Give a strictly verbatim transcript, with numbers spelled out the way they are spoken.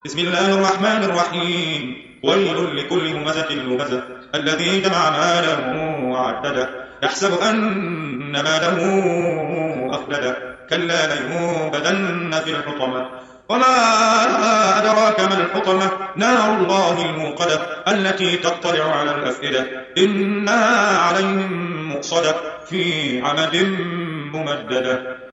بسم الله الرحمن الرحيم. ويل لكل همزة لمزة الذي جمع ماله وعدده يحسب أن ماله أخلده كلا لينبذن في الحطمة وما أدراك ما الحطمة نار الله الموقدة التي تطلع على الأفئدة إنها عليهم مؤصدة في عمد ممددة.